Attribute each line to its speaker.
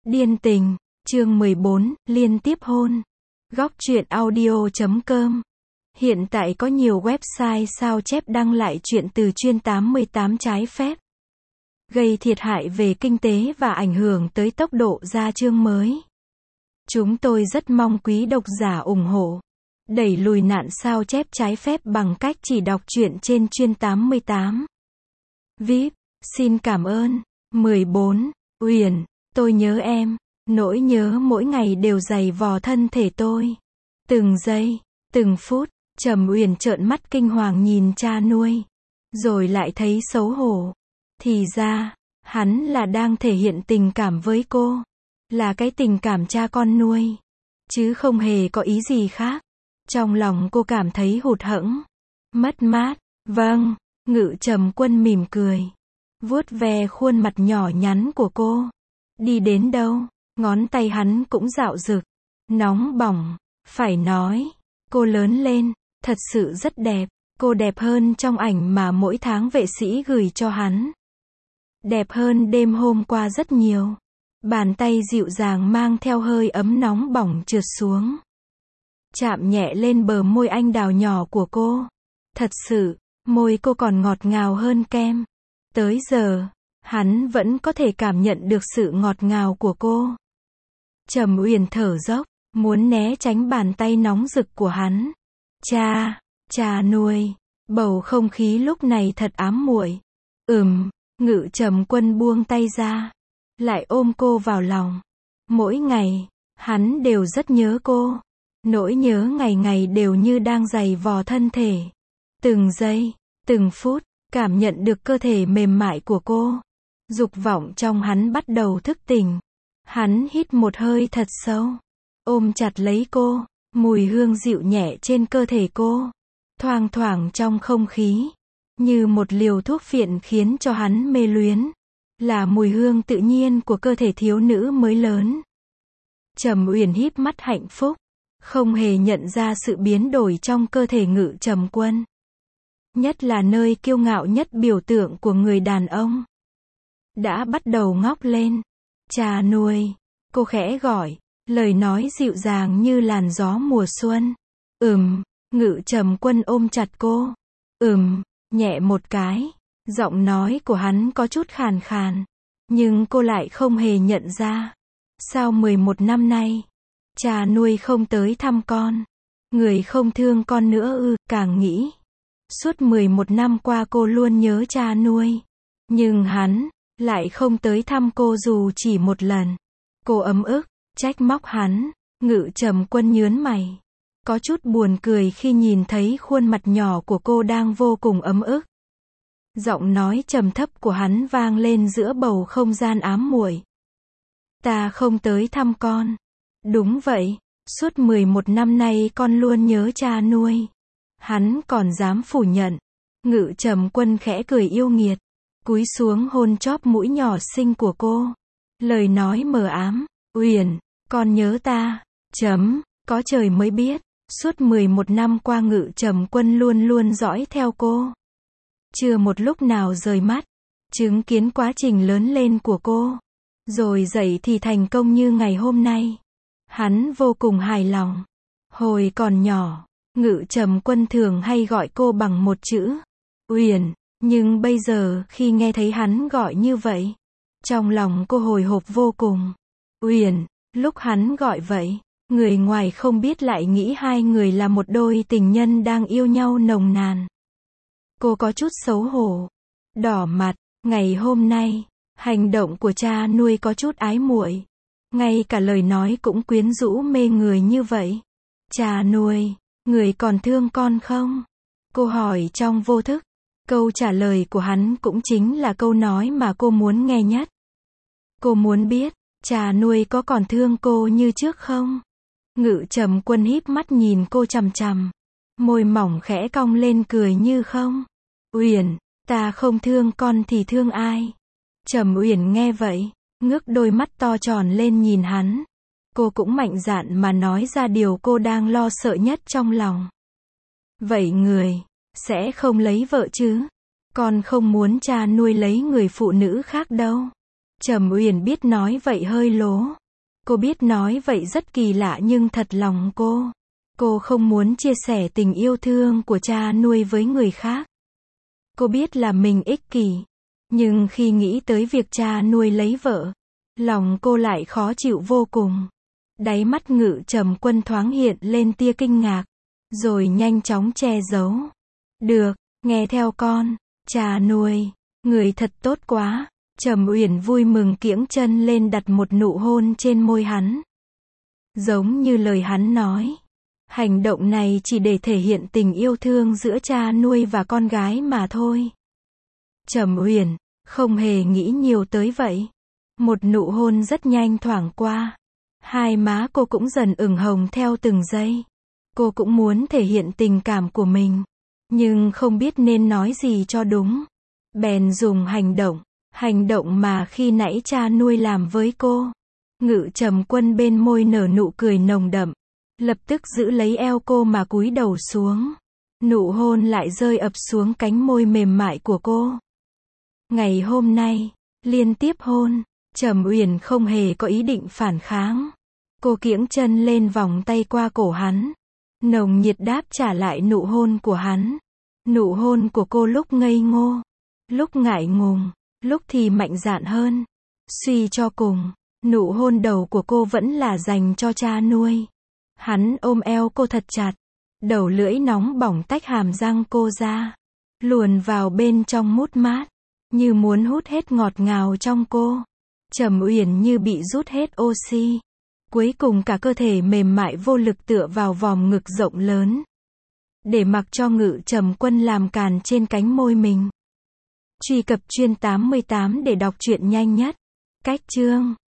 Speaker 1: Điên tình, chương 14, liên tiếp hôn. Góc truyện audio.com. Hiện tại có nhiều website sao chép đăng lại chuyện từ chuyên 88 trái phép, gây thiệt hại về kinh tế và ảnh hưởng tới tốc độ ra chương mới. Chúng tôi rất mong quý độc giả ủng hộ, đẩy lùi nạn sao chép trái phép bằng cách chỉ đọc truyện trên chuyên 88. VIP, xin cảm ơn. 14. Uyển, tôi nhớ em, nỗi nhớ mỗi ngày đều dày vò thân thể tôi. Từng giây, từng phút, Trầm Uyển trợn mắt kinh hoàng nhìn cha nuôi, rồi lại thấy xấu hổ. Thì ra, hắn là đang thể hiện tình cảm với cô, là cái tình cảm cha con nuôi, chứ không hề có ý gì khác. Trong lòng cô cảm thấy hụt hẫng, mất mát. Vâng, Ngự Trầm Quân mỉm cười, vuốt ve khuôn mặt nhỏ nhắn của cô. Đi đến đâu, ngón tay hắn cũng dạo dực, nóng bỏng. Phải nói, cô lớn lên, thật sự rất đẹp. Cô đẹp hơn trong ảnh mà mỗi tháng vệ sĩ gửi cho hắn. Đẹp hơn đêm hôm qua rất nhiều. Bàn tay dịu dàng mang theo hơi ấm nóng bỏng trượt xuống, chạm nhẹ lên bờ môi anh đào nhỏ của cô. Thật sự, môi cô còn ngọt ngào hơn kem. Tới giờ, hắn vẫn có thể cảm nhận được sự ngọt ngào của cô. Trầm Uyển thở dốc, muốn né tránh bàn tay nóng rực của hắn. Cha nuôi. Bầu không khí lúc này thật ám muội. Ngự Trầm Quân buông tay ra, lại ôm cô vào lòng. Mỗi ngày, hắn đều rất nhớ cô. Nỗi nhớ ngày ngày đều như đang giày vò thân thể. Từng giây, từng phút, cảm nhận được cơ thể mềm mại của cô. Dục vọng trong hắn bắt đầu thức tỉnh. Hắn hít một hơi thật sâu, ôm chặt lấy cô. Mùi hương dịu nhẹ trên cơ thể cô, thoang thoảng trong không khí, như một liều thuốc phiện khiến cho hắn mê luyến. Là mùi hương tự nhiên của cơ thể thiếu nữ mới lớn. Trầm Uyển híp mắt hạnh phúc, không hề nhận ra sự biến đổi trong cơ thể Ngự Trầm Quân. Nhất là nơi kiêu ngạo nhất biểu tượng của người đàn ông, đã bắt đầu ngóc lên. Cha nuôi, cô khẽ gọi, lời nói dịu dàng như làn gió mùa xuân. Ngự Trầm Quân ôm chặt cô. Nhẹ một cái. Giọng nói của hắn có chút khàn khàn, nhưng cô lại không hề nhận ra. Sao 11 năm nay, cha nuôi không tới thăm con? Người không thương con nữa ư? Càng nghĩ, suốt 11 năm qua cô luôn nhớ cha nuôi, nhưng hắn lại không tới thăm cô dù chỉ một lần. Cô ấm ức, trách móc hắn. Ngự Trầm Quân nhướng mày, có chút buồn cười khi nhìn thấy khuôn mặt nhỏ của cô đang vô cùng ấm ức. Giọng nói trầm thấp của hắn vang lên giữa bầu không gian ám muội. Ta không tới thăm con. Đúng vậy, suốt 11 năm nay con luôn nhớ cha nuôi. Hắn còn dám phủ nhận. Ngự Trầm Quân khẽ cười yêu nghiệt, cúi xuống hôn chóp mũi nhỏ xinh của cô. Lời nói mờ ám. Uyển, con nhớ ta. Có trời mới biết, suốt 11 năm qua Ngự Trầm Quân luôn luôn dõi theo cô, chưa một lúc nào rời mắt, chứng kiến quá trình lớn lên của cô, rồi dậy thì thành công như ngày hôm nay. Hắn vô cùng hài lòng. Hồi còn nhỏ, Ngự Trầm Quân thường hay gọi cô bằng một chữ, Uyển, nhưng bây giờ khi nghe thấy hắn gọi như vậy, trong lòng cô hồi hộp vô cùng. Uyển, lúc hắn gọi vậy, người ngoài không biết lại nghĩ hai người là một đôi tình nhân đang yêu nhau nồng nàn. Cô có chút xấu hổ, đỏ mặt. Ngày hôm nay, hành động của cha nuôi có chút ái muội, ngay cả lời nói cũng quyến rũ mê người như vậy. Cha nuôi, người còn thương con không? Cô hỏi trong vô thức. Câu trả lời của hắn cũng chính là câu nói mà cô muốn nghe nhất. Cô muốn biết, cha nuôi có còn thương cô như trước không? Ngự Trầm Quân híp mắt nhìn cô chằm chằm, môi mỏng khẽ cong lên cười như không. Uyển, ta không thương con thì thương ai? Trầm Uyển nghe vậy, ngước đôi mắt to tròn lên nhìn hắn. Cô cũng mạnh dạn mà nói ra điều cô đang lo sợ nhất trong lòng. Vậy người sẽ không lấy vợ chứ? Con không muốn cha nuôi lấy người phụ nữ khác đâu. Trầm Uyển biết nói vậy hơi lố. Cô biết nói vậy rất kỳ lạ nhưng thật lòng cô không muốn chia sẻ tình yêu thương của cha nuôi với người khác. Cô biết là mình ích kỷ, nhưng khi nghĩ tới việc cha nuôi lấy vợ, lòng cô lại khó chịu vô cùng. Đáy mắt Ngự Trầm Quân thoáng hiện lên tia kinh ngạc, rồi nhanh chóng che giấu. Được, nghe theo con, cha nuôi, người thật tốt quá. Trầm Uyển vui mừng kiễng chân lên đặt một nụ hôn trên môi hắn. Giống như lời hắn nói, hành động này chỉ để thể hiện tình yêu thương giữa cha nuôi và con gái mà thôi. Trầm Uyển không hề nghĩ nhiều tới vậy. Một nụ hôn rất nhanh thoảng qua. Hai má cô cũng dần ửng hồng theo từng giây. Cô cũng muốn thể hiện tình cảm của mình, nhưng không biết nên nói gì cho đúng. Bèn dùng hành động mà khi nãy cha nuôi làm với cô. Ngự Trầm Quân bên môi nở nụ cười nồng đậm, lập tức giữ lấy eo cô mà cúi đầu xuống. Nụ hôn lại rơi ập xuống cánh môi mềm mại của cô. Ngày hôm nay, liên tiếp hôn, Trầm Uyển không hề có ý định phản kháng. Cô kiễng chân lên vòng tay qua cổ hắn, nồng nhiệt đáp trả lại nụ hôn của hắn. Nụ hôn của cô lúc ngây ngô, lúc ngại ngùng, lúc thì mạnh dạn hơn. Suy cho cùng, nụ hôn đầu của cô vẫn là dành cho cha nuôi. Hắn ôm eo cô thật chặt, đầu lưỡi nóng bỏng tách hàm răng cô ra, luồn vào bên trong mút mát, như muốn hút hết ngọt ngào trong cô. Trầm Uyển như bị rút hết oxy. Cuối cùng cả cơ thể mềm mại vô lực tựa vào vòm ngực rộng lớn, để mặc cho Ngự Trầm Quân làm càn trên cánh môi mình. Truy cập Truyện 88 để đọc truyện nhanh nhất. Cách chương